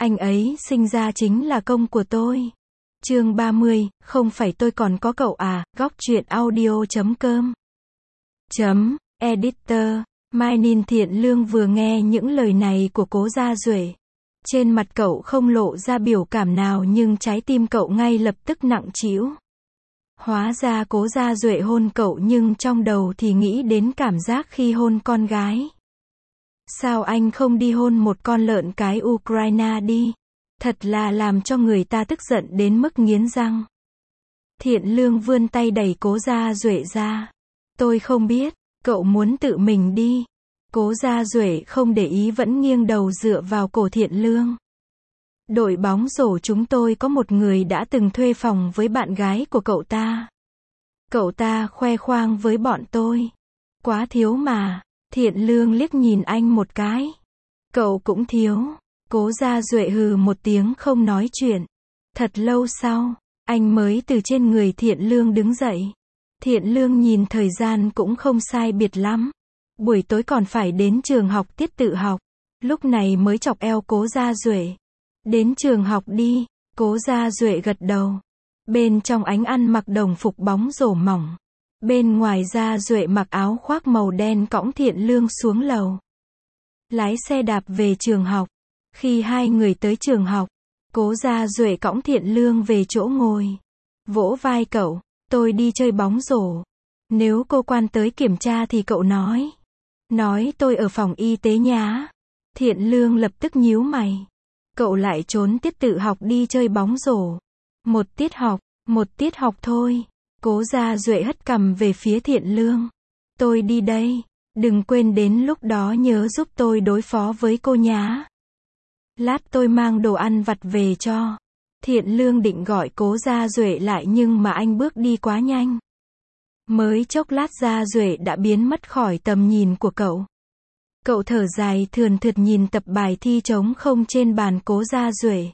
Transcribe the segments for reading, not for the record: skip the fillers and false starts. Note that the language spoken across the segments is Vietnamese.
Anh ấy sinh ra chính là công của tôi. Chương 30, không phải tôi còn có cậu à, góc truyện audio.com. Editor, Mai Ninh Thiện Lương vừa nghe những lời này của Cố Gia Duệ. Trên mặt cậu không lộ ra biểu cảm nào nhưng trái tim cậu ngay lập tức nặng trĩu. Hóa ra Cố Gia Duệ hôn cậu nhưng trong đầu thì nghĩ đến cảm giác khi hôn con gái. Sao anh không đi hôn một con lợn cái Ukraine đi? Thật là làm cho người ta tức giận đến mức nghiến răng. Thiện Lương vươn tay đẩy Cố Gia Duệ ra. Tôi không biết, cậu muốn tự mình đi. Cố Gia Duệ không để ý vẫn nghiêng đầu dựa vào cổ Thiện Lương. Đội bóng rổ chúng tôi có một người đã từng thuê phòng với bạn gái của cậu ta. Cậu ta khoe khoang với bọn tôi. Quá thiếu mà. Thiện Lương liếc nhìn anh một cái. Cậu cũng thiếu. Cố Gia Duệ hừ một tiếng không nói chuyện. Thật lâu sau, anh mới từ trên người Thiện Lương đứng dậy. Thiện Lương nhìn thời gian cũng không sai biệt lắm. Buổi tối còn phải đến trường học tiết tự học. Lúc này mới chọc eo Cố Gia Duệ. Đến trường học đi. Cố Gia Duệ gật đầu. Bên trong ánh ăn mặc đồng phục bóng rổ mỏng. Bên ngoài Gia Duệ mặc áo khoác màu đen cõng Thiện Lương xuống lầu. Lái xe đạp về trường học. Khi hai người tới trường học, Cố Gia Duệ cõng Thiện Lương về chỗ ngồi. Vỗ vai cậu, tôi đi chơi bóng rổ. Nếu cô quan tới kiểm tra thì cậu nói. Nói tôi ở phòng y tế nhá. Thiện Lương lập tức nhíu mày. Cậu lại trốn tiết tự học đi chơi bóng rổ. Một tiết học thôi. Cố Gia Duệ hất cằm về phía Thiện Lương. Tôi đi đây. Đừng quên đến lúc đó nhớ giúp tôi đối phó với cô nhá. Lát tôi mang đồ ăn vặt về cho. Thiện Lương định gọi Cố Gia Duệ lại nhưng mà anh bước đi quá nhanh. Mới chốc lát Gia Duệ đã biến mất khỏi tầm nhìn của cậu. Cậu thở dài thườn thượt nhìn tập bài thi trống không trên bàn Cố Gia Duệ.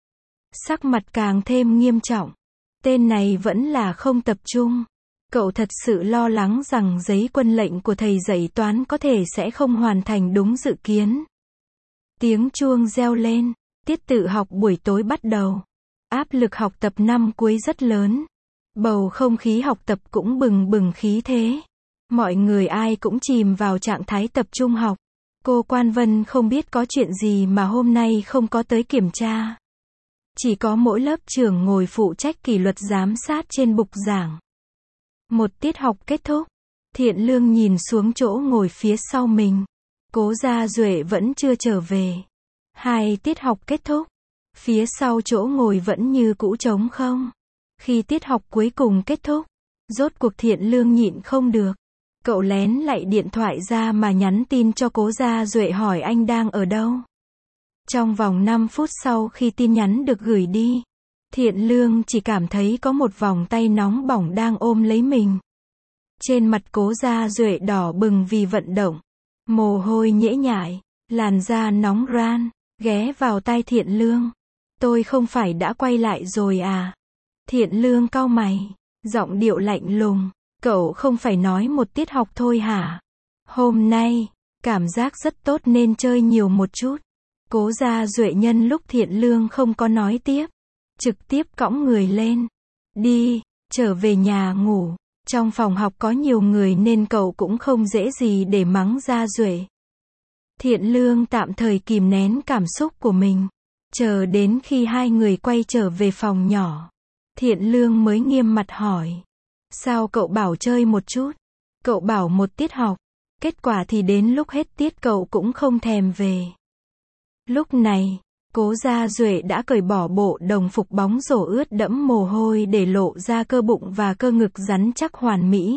Sắc mặt càng thêm nghiêm trọng. Tên này vẫn là không tập trung. Cậu thật sự lo lắng rằng giấy quân lệnh của thầy dạy toán có thể sẽ không hoàn thành đúng dự kiến. Tiếng chuông reo lên. Tiết tự học buổi tối bắt đầu. Áp lực học tập năm cuối rất lớn. Bầu không khí học tập cũng bừng bừng khí thế. Mọi người ai cũng chìm vào trạng thái tập trung học. Cô Quan Vân không biết có chuyện gì mà hôm nay không có tới kiểm tra. Chỉ có mỗi lớp trưởng ngồi phụ trách kỷ luật giám sát trên bục giảng. Một tiết học kết thúc. Thiện Lương nhìn xuống chỗ ngồi phía sau mình. Cố Gia Duệ vẫn chưa trở về. 2 tiết học kết thúc. Phía sau chỗ ngồi vẫn như cũ trống không. Khi tiết học cuối cùng kết thúc, rốt cuộc Thiện Lương nhịn không được. Cậu lén lại điện thoại ra mà nhắn tin cho Cố Gia Duệ hỏi anh đang ở đâu. Trong vòng 5 phút sau khi tin nhắn được gửi đi, Thiện Lương chỉ cảm thấy có một vòng tay nóng bỏng đang ôm lấy mình. Trên mặt Cố Gia Duệ đỏ bừng vì vận động. Mồ hôi nhễ nhại, làn da nóng ran, ghé vào tai Thiện Lương. Tôi không phải đã quay lại rồi à? Thiện Lương cau mày, giọng điệu lạnh lùng. Cậu không phải nói một tiết học thôi hả? Hôm nay, cảm giác rất tốt nên chơi nhiều một chút. Cố Gia Duệ nhân lúc Thiện Lương không có nói tiếp. Trực tiếp cõng người lên. Đi, trở về nhà ngủ. Trong phòng học có nhiều người nên cậu cũng không dễ gì để mắng Gia Duệ. Thiện Lương tạm thời kìm nén cảm xúc của mình. Chờ đến khi hai người quay trở về phòng nhỏ. Thiện Lương mới nghiêm mặt hỏi. Sao cậu bảo chơi một chút? Cậu bảo một tiết học. Kết quả thì đến lúc hết tiết cậu cũng không thèm về. Lúc này, Cố Gia Duệ đã cởi bỏ bộ đồng phục bóng rổ ướt đẫm mồ hôi để lộ ra cơ bụng và cơ ngực rắn chắc hoàn mỹ.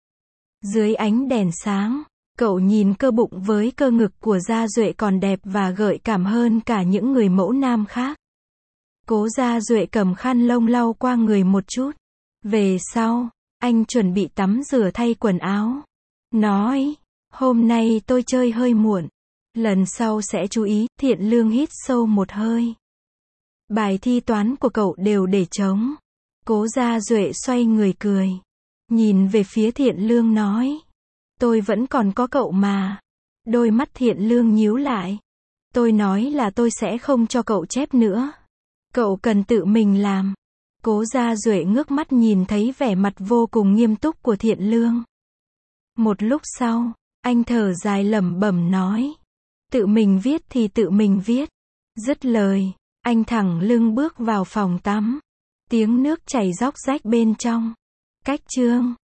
Dưới ánh đèn sáng, cậu nhìn cơ bụng với cơ ngực của Gia Duệ còn đẹp và gợi cảm hơn cả những người mẫu nam khác. Cố Gia Duệ cầm khăn lông lau qua người một chút. Về sau, anh chuẩn bị tắm rửa thay quần áo. Nói, hôm nay tôi chơi hơi muộn. Lần sau sẽ chú ý. Thiện Lương hít sâu một hơi. Bài thi toán của cậu đều để trống. Cố Gia Duệ xoay người cười. Nhìn về phía Thiện Lương nói. Tôi vẫn còn có cậu mà. Đôi mắt Thiện Lương nhíu lại. Tôi nói là tôi sẽ không cho cậu chép nữa. Cậu cần tự mình làm. Cố Gia Duệ ngước mắt nhìn thấy vẻ mặt vô cùng nghiêm túc của Thiện Lương. Một lúc sau, anh thở dài lẩm bẩm nói. Tự mình viết thì tự mình viết. Dứt lời, anh thẳng lưng bước vào phòng tắm. Tiếng nước chảy róc rách bên trong. Cách chương